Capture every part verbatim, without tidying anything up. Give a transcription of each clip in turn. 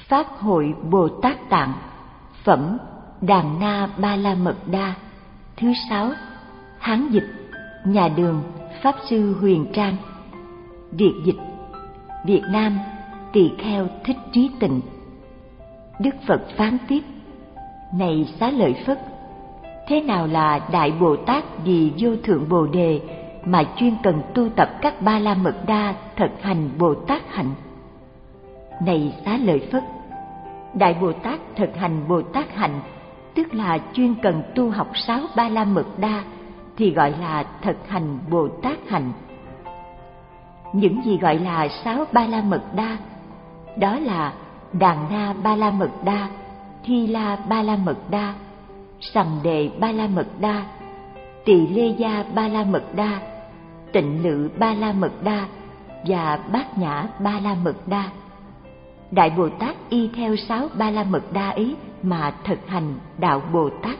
Pháp hội Bồ Tát Tạng, phẩm Đàn Na Ba La Mật Đa, thứ sáu, Hán dịch, nhà Đường, Pháp sư Huyền Trang. Việt dịch, Việt Nam, Tỳ Kheo Thích Trí Tịnh. Đức Phật phán tiếp: Này Xá Lợi Phất, thế nào là Đại Bồ Tát vì vô thượng Bồ Đề mà chuyên cần tu tập các Ba La Mật Đa thực hành Bồ Tát hạnh? Này Xá Lợi Phất, Đại Bồ Tát thực hành Bồ Tát hạnh, tức là chuyên cần tu học sáu Ba La Mật Đa, thì gọi là thực hành Bồ Tát hạnh. Những gì gọi là sáu Ba La Mật Đa? Đó là Đàn Na Ba La Mật Đa, Thi La Ba La Mật Đa, Sằng Đề Ba La Mật Đa, Tỳ Lê Gia Ba La Mật Đa, Tịnh Lự Ba La Mật Đa và Bát Nhã Ba La Mật Đa. Đại Bồ Tát y theo sáu Ba La Mật Đa ấy mà thực hành đạo Bồ Tát.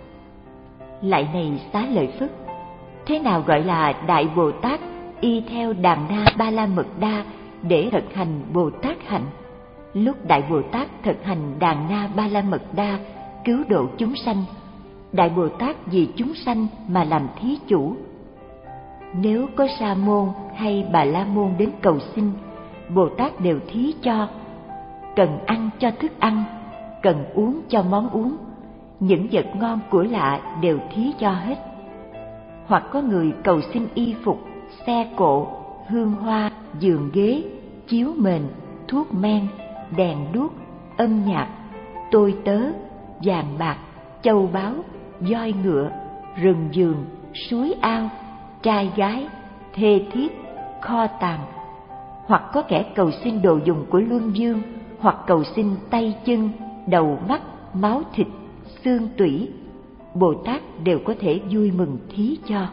Lại này Xá Lợi Phất, thế nào gọi là Đại Bồ Tát y theo Đàn Na Ba La Mật Đa để thực hành Bồ Tát hạnh? Lúc Đại Bồ Tát thực hành Đàn Na Ba La Mật Đa cứu độ chúng sanh, Đại Bồ Tát vì chúng sanh mà làm thí chủ. Nếu có Sa môn hay Bà La môn đến cầu xin, Bồ Tát đều thí cho. Cần ăn cho thức ăn, cần uống cho món uống, những vật ngon của lạ đều thí cho hết. Hoặc có người cầu xin y phục, xe cộ, hương hoa, giường ghế, chiếu mền, thuốc men, đèn đuốc, âm nhạc, tôi tớ, vàng bạc, châu báu, voi ngựa, rừng vườn, suối ao, trai gái, thê thiếp, kho tàng. Hoặc có kẻ cầu xin đồ dùng của Luân Vương, hoặc cầu xin tay chân, đầu mắt, máu thịt, xương tủy, Bồ Tát đều có thể vui mừng thí cho.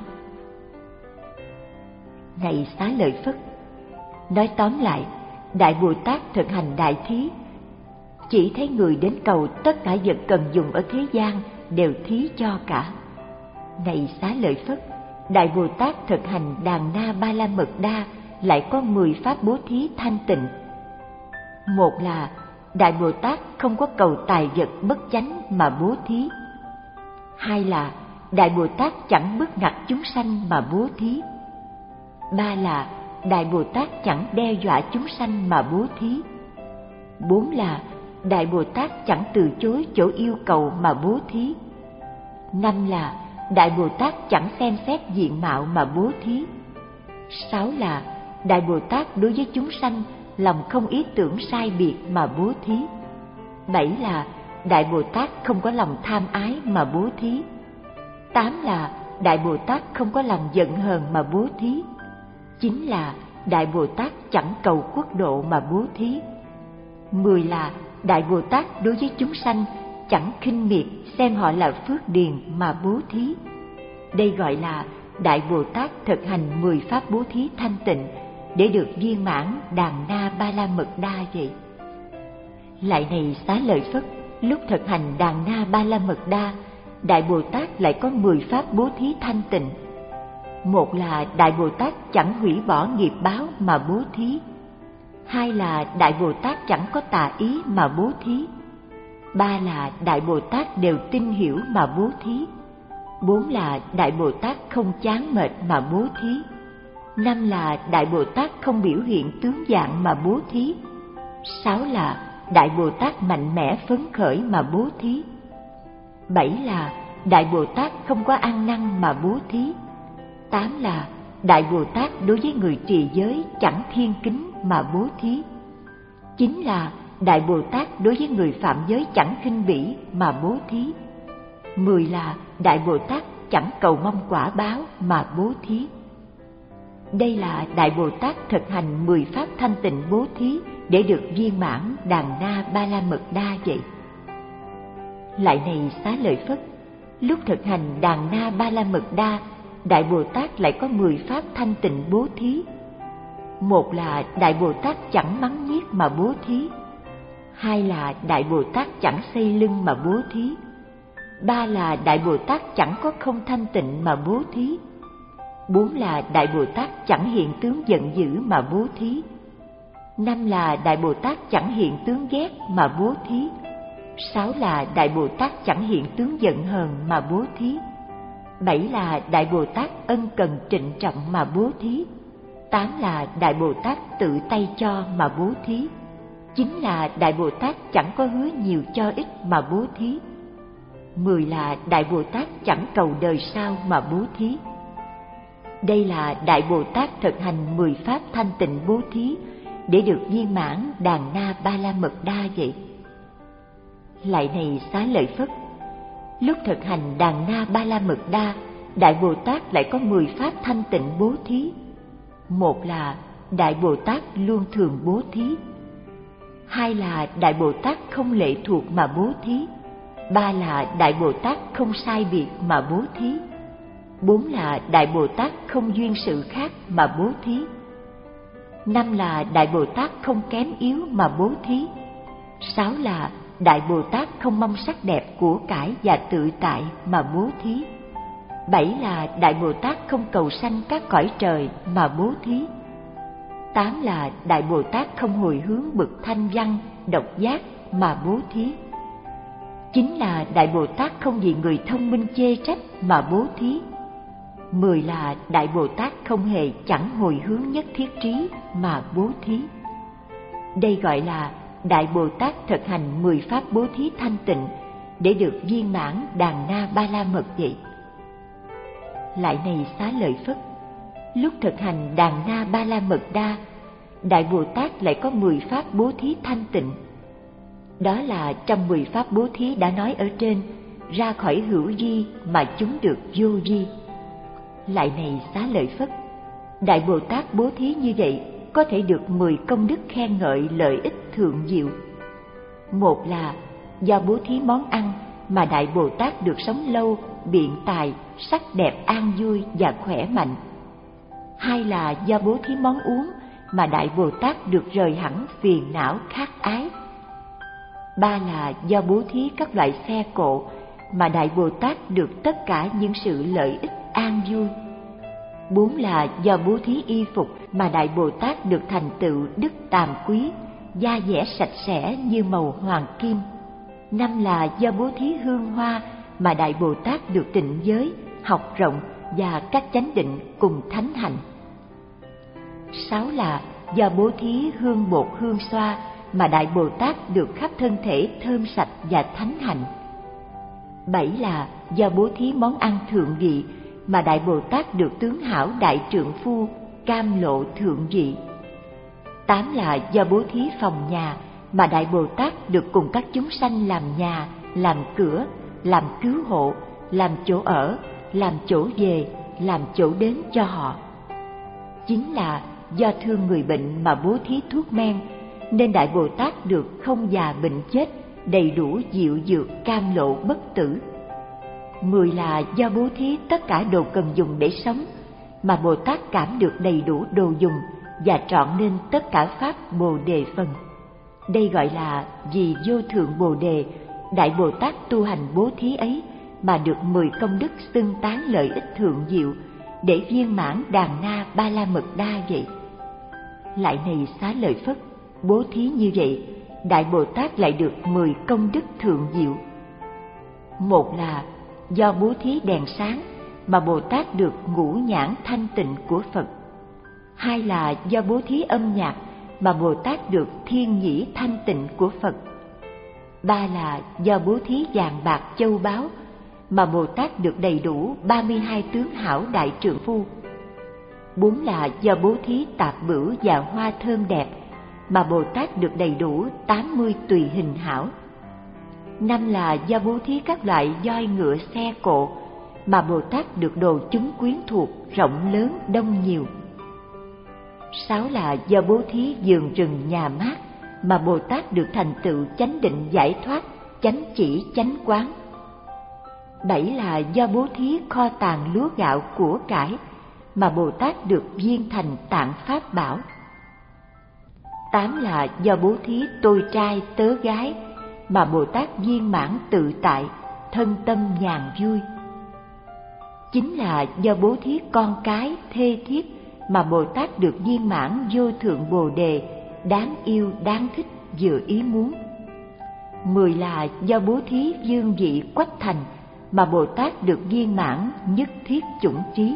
Này Xá Lợi Phất, nói tóm lại, Đại Bồ Tát thực hành đại thí. Chỉ thấy người đến cầu, tất cả vật cần dùng ở thế gian đều thí cho cả. Này Xá Lợi Phất, Đại Bồ Tát thực hành Đàn Na Ba La Mật Đa lại có mười pháp bố thí thanh tịnh. Một là Đại Bồ Tát không có cầu tài vật bất chánh mà bố thí. Hai là Đại Bồ Tát chẳng bức ngặt chúng sanh mà bố thí. Ba là Đại Bồ Tát chẳng đe dọa chúng sanh mà bố thí. Bốn là Đại Bồ Tát chẳng từ chối chỗ yêu cầu mà bố thí. Năm là Đại Bồ Tát chẳng xem xét diện mạo mà bố thí. Sáu là Đại Bồ Tát đối với chúng sanh lòng không ý tưởng sai biệt mà bố thí. Bảy là Đại Bồ Tát không có lòng tham ái mà bố thí. Tám là Đại Bồ Tát không có lòng giận hờn mà bố thí. Chín là Đại Bồ Tát chẳng cầu quốc độ mà bố thí. Mười là Đại Bồ Tát đối với chúng sanh chẳng khinh miệt xem họ là phước điền mà bố thí. Đây gọi là Đại Bồ Tát thực hành mười pháp bố thí thanh tịnh để được viên mãn Đàn Na Ba La Mật Đa vậy. Lại này Xá Lợi Phất, lúc thực hành Đàn Na Ba La Mật Đa, Đại Bồ Tát lại có mười pháp bố thí thanh tịnh. Một là Đại Bồ Tát chẳng hủy bỏ nghiệp báo mà bố thí. Hai là Đại Bồ Tát chẳng có tà ý mà bố thí. Ba là Đại Bồ Tát đều tin hiểu mà bố thí. Bốn là Đại Bồ Tát không chán mệt mà bố thí. Năm là Đại Bồ Tát không biểu hiện tướng dạng mà bố thí. Sáu là Đại Bồ Tát mạnh mẽ phấn khởi mà bố thí. Bảy là Đại Bồ Tát không có ăn năn mà bố thí. Tám là Đại Bồ Tát đối với người trì giới chẳng thiên kính mà bố thí. Chín là Đại Bồ Tát đối với người phạm giới chẳng khinh bỉ mà bố thí. Mười là Đại Bồ Tát chẳng cầu mong quả báo mà bố thí. Đây là Đại Bồ Tát thực hành mười pháp thanh tịnh bố thí để được viên mãn Đàn Na Ba La Mật Đa vậy. Lại này Xá Lợi Phất, lúc thực hành Đàn Na Ba La Mật Đa, Đại Bồ Tát lại có mười pháp thanh tịnh bố thí. Một là Đại Bồ Tát chẳng mắng nhiếc mà bố thí. Hai là Đại Bồ Tát chẳng xây lưng mà bố thí. Ba là Đại Bồ Tát chẳng có không thanh tịnh mà bố thí. Bốn là Đại Bồ Tát chẳng hiện tướng giận dữ mà bố thí. Năm là Đại Bồ Tát chẳng hiện tướng ghét mà bố thí. Sáu là Đại Bồ Tát chẳng hiện tướng giận hờn mà bố thí. Bảy là Đại Bồ Tát ân cần trịnh trọng mà bố thí. Tám là Đại Bồ Tát tự tay cho mà bố thí. Chín là Đại Bồ Tát chẳng có hứa nhiều cho ít mà bố thí. Mười là Đại Bồ Tát chẳng cầu đời sau mà bố thí. Đây là Đại Bồ Tát thực hành mười pháp thanh tịnh bố thí để được viên mãn Đàn Na Ba La Mật Đa vậy. Lại này Xá Lợi Phất, lúc thực hành Đàn Na Ba La Mật Đa, Đại Bồ Tát lại có mười pháp thanh tịnh bố thí. Một là Đại Bồ Tát luôn thường bố thí. Hai là Đại Bồ Tát không lệ thuộc mà bố thí. Ba là Đại Bồ Tát không sai biệt mà bố thí. Bốn là Đại Bồ Tát không duyên sự khác mà bố thí. Năm là Đại Bồ Tát không kém yếu mà bố thí. Sáu là Đại Bồ Tát không mong sắc đẹp của cải và tự tại mà bố thí. Bảy là Đại Bồ Tát không cầu sanh các cõi trời mà bố thí. Tám là Đại Bồ Tát không hồi hướng bậc thanh văn, độc giác mà bố thí. Chín là Đại Bồ Tát không vì người thông minh chê trách mà bố thí. Mười là Đại Bồ Tát không hề chẳng hồi hướng nhất thiết trí mà bố thí. Đây gọi là Đại Bồ Tát thực hành mười pháp bố thí thanh tịnh để được viên mãn Đàn Na Ba La Mật vậy. Lại này Xá Lợi Phất, lúc thực hành Đàn Na Ba La Mật Đa, Đại Bồ Tát lại có mười pháp bố thí thanh tịnh. Đó là trong mười pháp bố thí đã nói ở trên, ra khỏi hữu vi mà chúng được vô vi. Lại này Xá Lợi Phất, Đại Bồ Tát bố thí như vậy có thể được mười công đức khen ngợi lợi ích thượng diệu. Một là do bố thí món ăn mà Đại Bồ Tát được sống lâu, biện tài, sắc đẹp an vui và khỏe mạnh. Hai là do bố thí món uống mà Đại Bồ Tát được rời hẳn phiền não khát ái. Ba là do bố thí các loại xe cộ mà Đại Bồ Tát được tất cả những sự lợi ích an vui. Bốn là do bố thí y phục mà Đại Bồ Tát được thành tựu đức tàm quý, da dẻ sạch sẽ như màu hoàng kim. Năm là do bố thí hương hoa mà Đại Bồ Tát được tịnh giới, học rộng và các chánh định cùng thánh hạnh. Sáu là do bố thí hương bột hương xoa mà Đại Bồ Tát được khắp thân thể thơm sạch và thánh hạnh. Bảy là do bố thí món ăn thượng vị mà Đại Bồ Tát được tướng hảo đại trượng phu, cam lộ thượng vị. Tám là do bố thí phòng nhà mà Đại Bồ Tát được cùng các chúng sanh làm nhà, làm cửa, làm cứu hộ, làm chỗ ở, làm chỗ về, làm chỗ đến cho họ. Chín là do thương người bệnh mà bố thí thuốc men, nên Đại Bồ Tát được không già bệnh chết, đầy đủ diệu dược cam lộ bất tử. Mười là do bố thí tất cả đồ cần dùng để sống, mà Bồ Tát cảm được đầy đủ đồ dùng và trọn nên tất cả pháp Bồ Đề phần. Đây gọi là vì vô thượng Bồ Đề, Đại Bồ Tát tu hành bố thí ấy mà được mười công đức xưng tán lợi ích thượng diệu để viên mãn Đàn Na Ba La Mật Đa vậy. Lại này Xá Lợi Phất, bố thí như vậy, Đại Bồ Tát lại được mười công đức thượng diệu. Một là do bố thí đèn sáng mà Bồ Tát được ngũ nhãn thanh tịnh của Phật. Hai là do bố thí âm nhạc mà Bồ Tát được thiên nhĩ thanh tịnh của Phật. Ba là do bố thí vàng bạc châu báu mà Bồ Tát được đầy đủ ba mươi hai tướng hảo đại trượng phu. Bốn là do bố thí tạp bửu và hoa thơm đẹp mà Bồ Tát được đầy đủ tám mươi tùy hình hảo. Năm là do bố thí các loại voi ngựa xe cộ mà Bồ Tát được đồ chúng quyến thuộc rộng lớn đông nhiều. Sáu là do bố thí vườn rừng nhà mát mà Bồ Tát được thành tựu chánh định giải thoát, chánh chỉ chánh quán. Bảy là do bố thí kho tàng lúa gạo của cải mà Bồ Tát được viên thành tạng pháp bảo. Tám là do bố thí tôi trai tớ gái mà Bồ Tát viên mãn tự tại, thân tâm nhàn vui. Chín là do bố thí con cái thê thiếp mà Bồ Tát được viên mãn vô thượng Bồ Đề, đáng yêu, đáng thích, vừa ý muốn. Mười là do bố thí dương vị quách thành mà Bồ Tát được viên mãn nhất thiết chủng trí.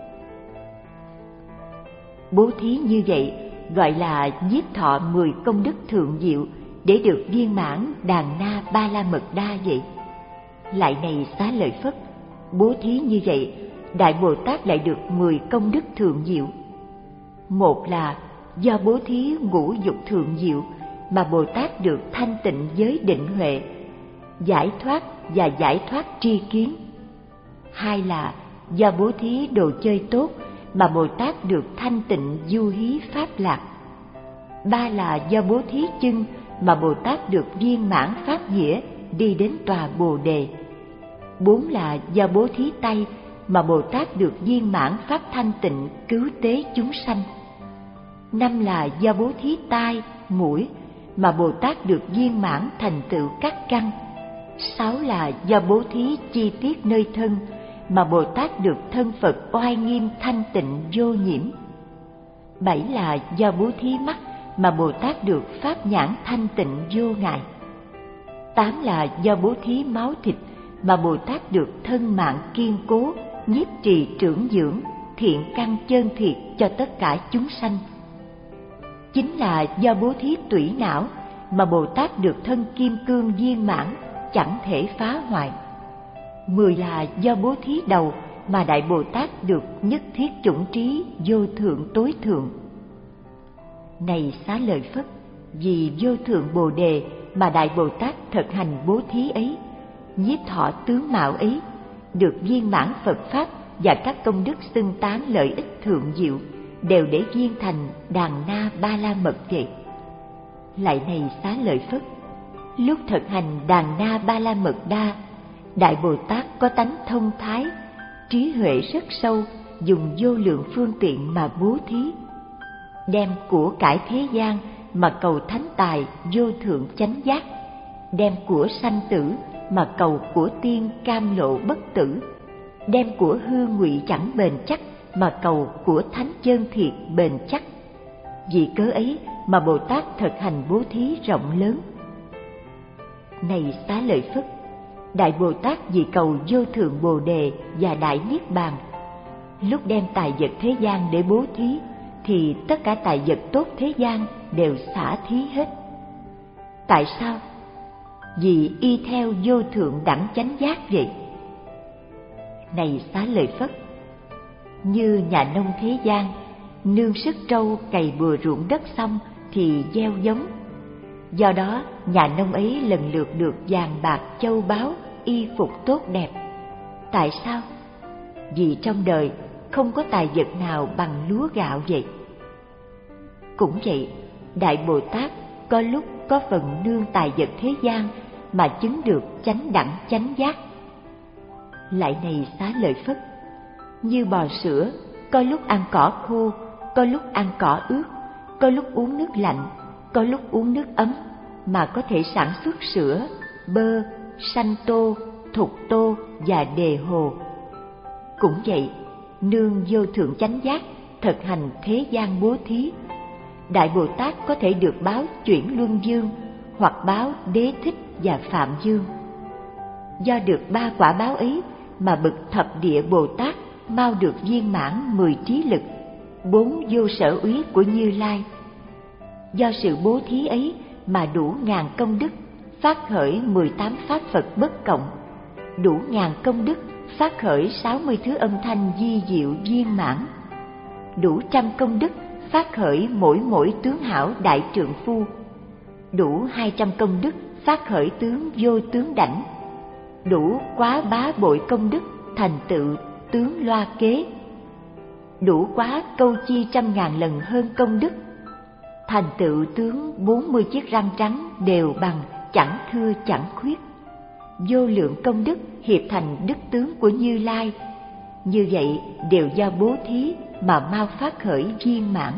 Bố thí như vậy gọi là nhiếp thọ mười công đức thượng diệu để được viên mãn đàn na ba la mật đa vậy. Lại này Xá Lợi Phất, bố thí như vậy Đại Bồ Tát lại được mười công đức thượng diệu. Một là do bố thí ngũ dục thượng diệu mà Bồ Tát được thanh tịnh giới định huệ, giải thoát và giải thoát tri kiến. Hai là do bố thí đồ chơi tốt mà Bồ Tát được thanh tịnh du hí pháp lạc. Ba là do bố thí chân mà Bồ Tát được viên mãn pháp nghĩa đi đến tòa Bồ Đề. Bốn là do bố thí tay mà Bồ Tát được viên mãn pháp thanh tịnh cứu tế chúng sanh. Năm là do bố thí tai, mũi mà Bồ Tát được viên mãn thành tựu các căn. Sáu là do bố thí chi tiết nơi thân mà Bồ Tát được thân Phật oai nghiêm thanh tịnh vô nhiễm. Bảy là do bố thí mắt mà Bồ Tát được pháp nhãn thanh tịnh vô ngại. Tám là do bố thí máu thịt mà Bồ Tát được thân mạng kiên cố, nhiếp trì trưởng dưỡng, thiện căn chân thiệt cho tất cả chúng sanh. Chín là do bố thí tủy não mà Bồ Tát được thân kim cương viên mãn, chẳng thể phá hoại. Mười là do bố thí đầu mà Đại Bồ Tát được nhất thiết chủng trí vô thượng tối thượng. Này Xá Lợi Phất, vì vô thượng Bồ Đề mà Đại Bồ Tát thực hành bố thí ấy, nhiếp thọ tướng mạo ấy, được viên mãn Phật Pháp và các công đức xưng tán lợi ích thượng diệu, đều để viên thành đàn na ba la mật vậy. Lại này Xá Lợi Phất, lúc thực hành đàn na ba la mật đa, Đại Bồ Tát có tánh thông thái, trí huệ rất sâu, dùng vô lượng phương tiện mà bố thí, đem của cải thế gian mà cầu thánh tài vô thượng chánh giác, đem của sanh tử mà cầu của tiên cam lộ bất tử, đem của hư ngụy chẳng bền chắc mà cầu của thánh chân thiệt bền chắc. Vì cớ ấy mà Bồ Tát thực hành bố thí rộng lớn. Này Xá Lợi Phất, Đại Bồ Tát vì cầu vô thượng Bồ Đề và Đại Niết Bàn, lúc đem tài vật thế gian để bố thí, thì tất cả tài vật tốt thế gian đều xả thí hết. Tại sao? Vì y theo vô thượng đẳng chánh giác vậy. Này Xá Lợi Phất, như nhà nông thế gian, nương sức trâu cày bừa ruộng đất xong thì gieo giống. Do đó nhà nông ấy lần lượt được vàng bạc châu báu, y phục tốt đẹp. Tại sao? Vì trong đời không có tài vật nào bằng lúa gạo vậy. Cũng vậy, Đại Bồ Tát có lúc có phần nương tài vật thế gian mà chứng được chánh đẳng chánh giác. Lại này Xá Lợi Phất, như bò sữa, có lúc ăn cỏ khô, có lúc ăn cỏ ướt, có lúc uống nước lạnh, có lúc uống nước ấm, mà có thể sản xuất sữa, bơ, sanh tô, thục tô và đề hồ. Cũng vậy, nương vô thượng chánh giác, thực hành thế gian bố thí, Đại Bồ Tát có thể được báo chuyển luân dương hoặc báo đế thích và phạm dương. Do được ba quả báo ấy mà bậc thập địa Bồ Tát mau được viên mãn mười trí lực, bốn vô sở úy của Như Lai. Do sự bố thí ấy mà đủ ngàn công đức phát khởi mười tám pháp Phật bất cộng, đủ ngàn công đức phát khởi sáu mươi thứ âm thanh di diệu viên mãn, đủ trăm công đức phát khởi mỗi mỗi tướng hảo đại trượng phu, đủ hai trăm công đức phát khởi tướng vô tướng đảnh, đủ quá bá bội công đức thành tựu tướng loa kế, đủ quá câu chi trăm ngàn lần hơn công đức, thành tựu tướng bốn mươi chiếc răng trắng đều bằng, chẳng thưa chẳng khuyết. Vô lượng công đức hiệp thành đức tướng của Như Lai, như vậy đều do bố thí mà mau phát khởi viên mãn.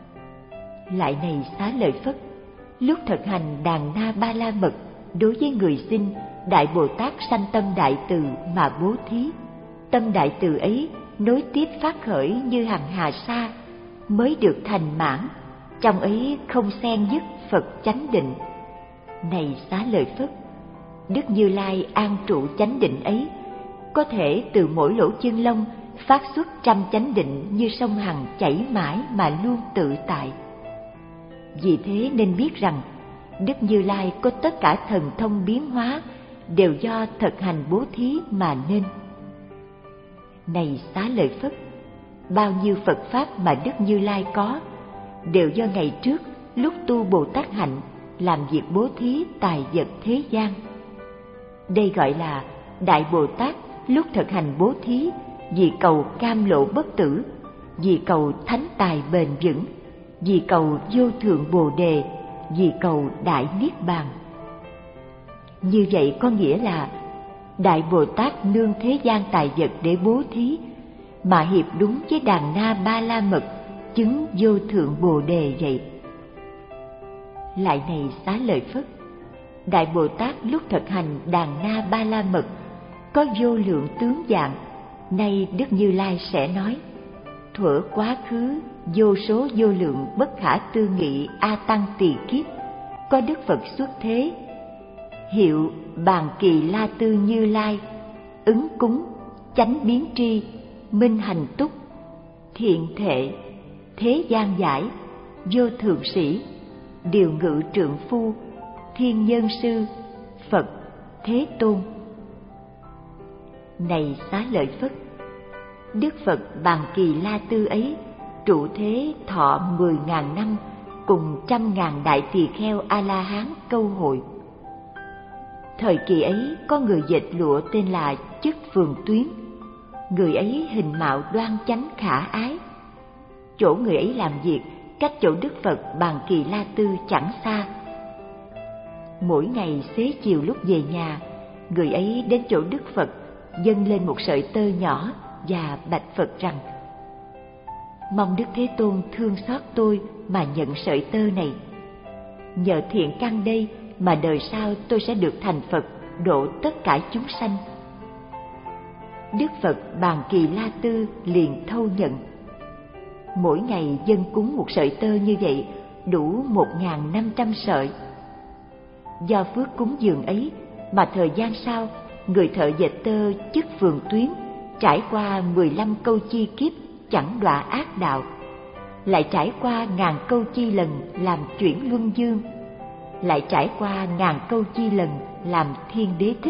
Lại này Xá Lợi Phất, lúc thực hành đàn na ba la mật, đối với người sinh, Đại Bồ Tát sanh tâm đại từ mà bố thí. Tâm đại từ ấy nối tiếp phát khởi như hằng hà sa, mới được thành mãn, trong ấy không xen dứt Phật chánh định. Này Xá Lợi Phất, Đức Như Lai an trụ chánh định ấy, có thể từ mỗi lỗ chân lông phát xuất trăm chánh định như sông Hằng chảy mãi mà luôn tự tại. Vì thế nên biết rằng Đức Như Lai có tất cả thần thông biến hóa đều do thực hành bố thí mà nên. Này Xá Lợi Phất, bao nhiêu Phật Pháp mà Đức Như Lai có đều do ngày trước lúc tu Bồ Tát hạnh làm việc bố thí tài vật thế gian. Đây gọi là Đại Bồ Tát lúc thực hành bố thí vì cầu cam lộ bất tử, vì cầu thánh tài bền vững, vì cầu vô thượng Bồ Đề, vì cầu đại niết bàn. Như vậy có nghĩa là Đại Bồ Tát nương thế gian tài vật để bố thí, mà hiệp đúng với Đàn Na Ba La Mật chứng vô thượng Bồ Đề vậy. Lại này Xá Lợi Phất, Đại Bồ Tát lúc thực hành Đàn Na Ba La Mật có vô lượng tướng dạng. Nay Đức Như Lai sẽ nói: thuở quá khứ vô số vô lượng bất khả tư nghị a tăng tỳ kiếp, có Đức Phật xuất thế, hiệu Bàn Kỳ La Tư Như Lai, ứng cúng, chánh biến tri, minh hành túc, thiện thệ, thế gian giải, vô thượng sĩ, điều ngự trượng phu, thiên nhân sư, Phật, Thế Tôn. Này Xá Lợi Phất, Đức Phật Bàn Kỳ La Tư ấy trụ thế thọ mười ngàn năm cùng trăm ngàn đại tỳ kheo A La Hán câu hội. Thời kỳ ấy có người dệt lụa tên là Chức Phường Tuyến. Người ấy hình mạo đoan chánh khả ái. Chỗ người ấy làm việc cách chỗ Đức Phật Bàn Kỳ La Tư chẳng xa. Mỗi ngày xế chiều lúc về nhà, người ấy đến chỗ Đức Phật dâng lên một sợi tơ nhỏ và bạch Phật rằng: mong Đức Thế Tôn thương xót tôi mà nhận sợi tơ này. Nhờ thiện căn đây mà đời sau tôi sẽ được thành Phật độ tất cả chúng sanh. Đức Phật Bàn Kỳ La Tư liền thâu nhận. Mỗi ngày dâng cúng một sợi tơ như vậy đủ một ngàn năm trăm sợi. Do phước cúng dường ấy mà thời gian sau, người thợ dệt tơ Chức Phường Tuyến trải qua mười lăm câu chi kiếp chẳng đọa ác đạo, lại trải qua ngàn câu chi lần làm chuyển luân dương, lại trải qua ngàn câu chi lần làm thiên đế thích.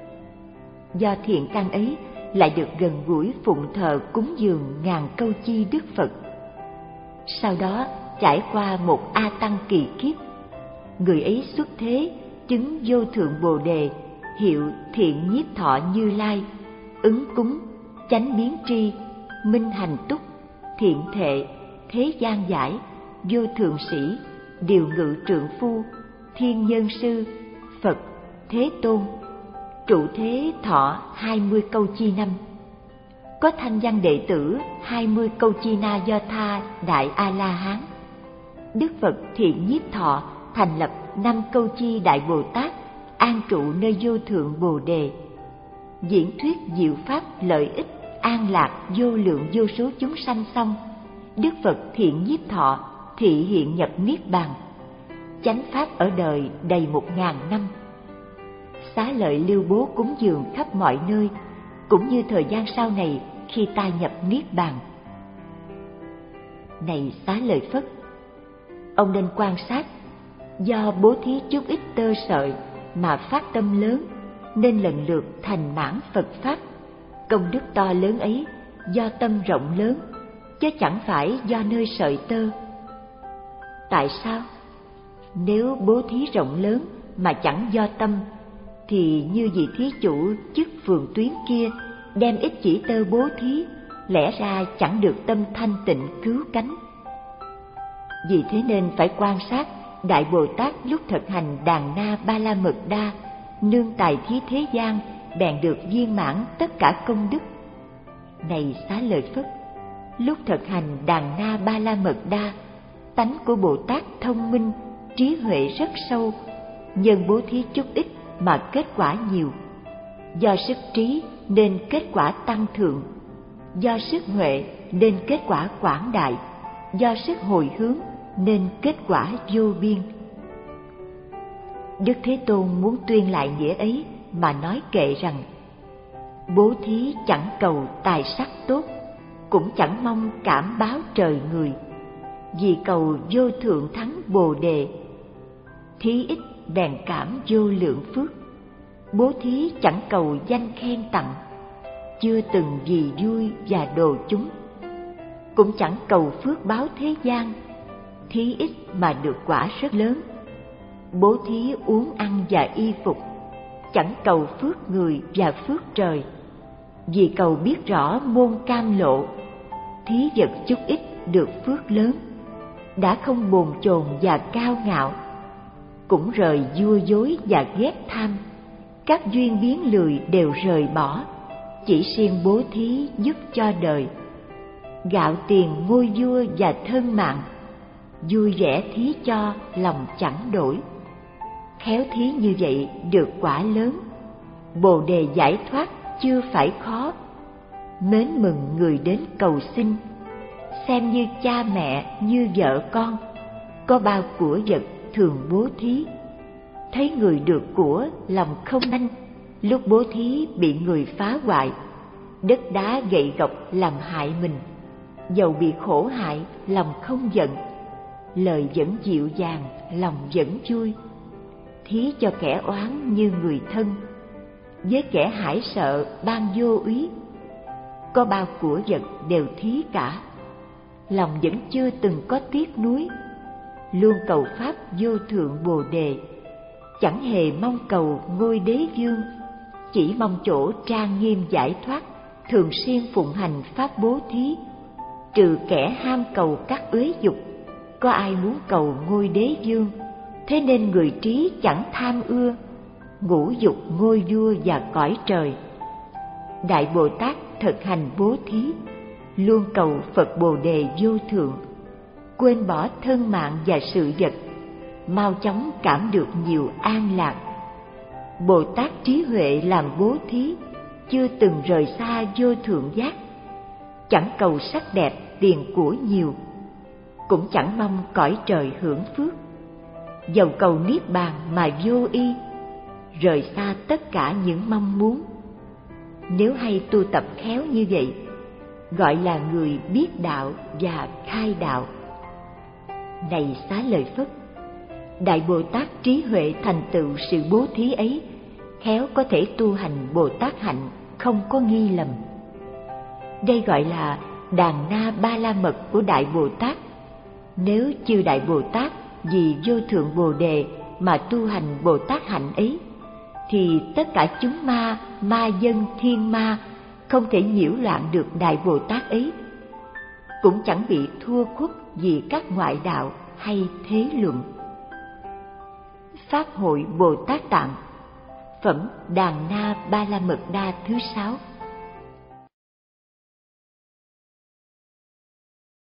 Do thiện căn ấy lại được gần gũi phụng thờ cúng dường ngàn câu chi Đức Phật. Sau đó trải qua một A Tăng kỳ kiếp, người ấy xuất thế chứng vô thượng Bồ Đề, hiệu Thiện Nhiếp Thọ Như Lai, ứng cúng, chánh biến tri, minh hành túc, thiện thệ, thế gian giải, vô thượng sĩ, điều ngự trượng phu, thiên nhân sư, Phật, Thế Tôn, trụ thế thọ hai mươi câu chi năm. Có thanh văn đệ tử hai mươi câu chi na do tha đại A La Hán. Đức Phật Thiện Nhiếp Thọ thành lập năm câu chi đại Bồ Tát, an trụ nơi vô thượng Bồ Đề, diễn thuyết diệu pháp lợi ích an lạc vô lượng vô số chúng sanh xong. Đức Phật Thiện Nhiếp Thọ thị hiện nhập niết bàn, chánh pháp ở đời đầy một ngàn năm. Xá Lợi lưu bố cúng dường khắp mọi nơi, cũng như thời gian sau này khi ta nhập niết bàn. Này Xá Lợi Phất, ông nên quan sát, do bố thí chút ít tơ sợi mà phát tâm lớn, nên lần lượt thành mãn Phật pháp. Công đức to lớn ấy do tâm rộng lớn, chứ chẳng phải do nơi sợi tơ. Tại sao? Nếu bố thí rộng lớn mà chẳng do tâm, thì như vị thí chủ Chức Phường Tuyến kia đem ít chỉ tơ bố thí, lẽ ra chẳng được tâm thanh tịnh cứu cánh. Vì thế nên phải quan sát Đại Bồ Tát lúc thực hành Đàn Na Ba La Mật Đa, nương tài thí thế gian bèn được viên mãn tất cả công đức. Này Xá Lợi Phất, lúc thực hành Đàn Na Ba La Mật Đa, tánh của Bồ Tát thông minh, trí huệ rất sâu, nhân bố thí chút ít mà kết quả nhiều. Do sức trí nên kết quả tăng thượng, do sức huệ nên kết quả quảng đại, do sức hồi hướng nên kết quả vô biên. Đức Thế Tôn muốn tuyên lại nghĩa ấy mà nói kệ rằng: bố thí chẳng cầu tài sắc tốt, cũng chẳng mong cảm báo trời người, vì cầu vô thượng thắng Bồ đề, thí ít bèn cảm vô lượng phước. Bố thí chẳng cầu danh khen tặng, chưa từng vì vui và đồ chúng, cũng chẳng cầu phước báo thế gian, thí ít mà được quả rất lớn. Bố thí uống ăn và y phục, chẳng cầu phước người và phước trời, vì cầu biết rõ môn cam lộ, thí vật chút ít được phước lớn. Đã không bồn chồn và cao ngạo, cũng rời vua dối và ghét tham, các duyên biến lười đều rời bỏ, chỉ siêng bố thí giúp cho đời. Gạo tiền ngôi vua và thân mạng, vui vẻ thí cho lòng chẳng đổi. Khéo thí như vậy được quả lớn, Bồ đề giải thoát chưa phải khó. Mến mừng người đến cầu xin, xem như cha mẹ như vợ con, có bao của vật thường bố thí. Thấy người được của lòng không nhanh, lúc bố thí bị người phá hoại, đất đá gậy gộc làm hại mình. Dầu bị khổ hại lòng không giận, lời vẫn dịu dàng lòng vẫn vui. Thí cho kẻ oán như người thân, với kẻ hãi sợ ban vô úy. Có bao của vật đều thí cả, lòng vẫn chưa từng có tiếc nuối. Luôn cầu pháp vô thượng Bồ đề, chẳng hề mong cầu ngôi đế vương, chỉ mong chỗ trang nghiêm giải thoát, thường xuyên phụng hành pháp bố thí. Trừ kẻ ham cầu các uế dục, có ai muốn cầu ngôi đế vương. Thế nên người trí chẳng tham ưa, ngũ dục ngôi vua và cõi trời. Đại Bồ Tát thực hành bố thí, luôn cầu Phật Bồ đề vô thượng, quên bỏ thân mạng và sự vật, mau chóng cảm được nhiều an lạc. Bồ Tát trí huệ làm bố thí, chưa từng rời xa vô thượng giác, chẳng cầu sắc đẹp tiền của nhiều, cũng chẳng mong cõi trời hưởng phước. Dầu cầu niết bàn mà vô y, rời xa tất cả những mong muốn. Nếu hay tu tập khéo như vậy, gọi là người biết đạo và khai đạo. Này Xá Lợi Phất, Đại Bồ Tát trí huệ thành tựu sự bố thí ấy, khéo có thể tu hành Bồ Tát hạnh, không có nghi lầm. Đây gọi là đàn na ba la mật của Đại Bồ Tát. Nếu chư Đại Bồ Tát vì vô thượng Bồ đề mà tu hành Bồ Tát hạnh ấy, thì tất cả chúng ma, ma dân, thiên ma không thể nhiễu loạn được Đại Bồ Tát ấy, cũng chẳng bị thua khuất vì các ngoại đạo hay thế luận. Pháp hội Bồ Tát Tạng, phẩm Đàn Na Ba La Mật Đa thứ sáu.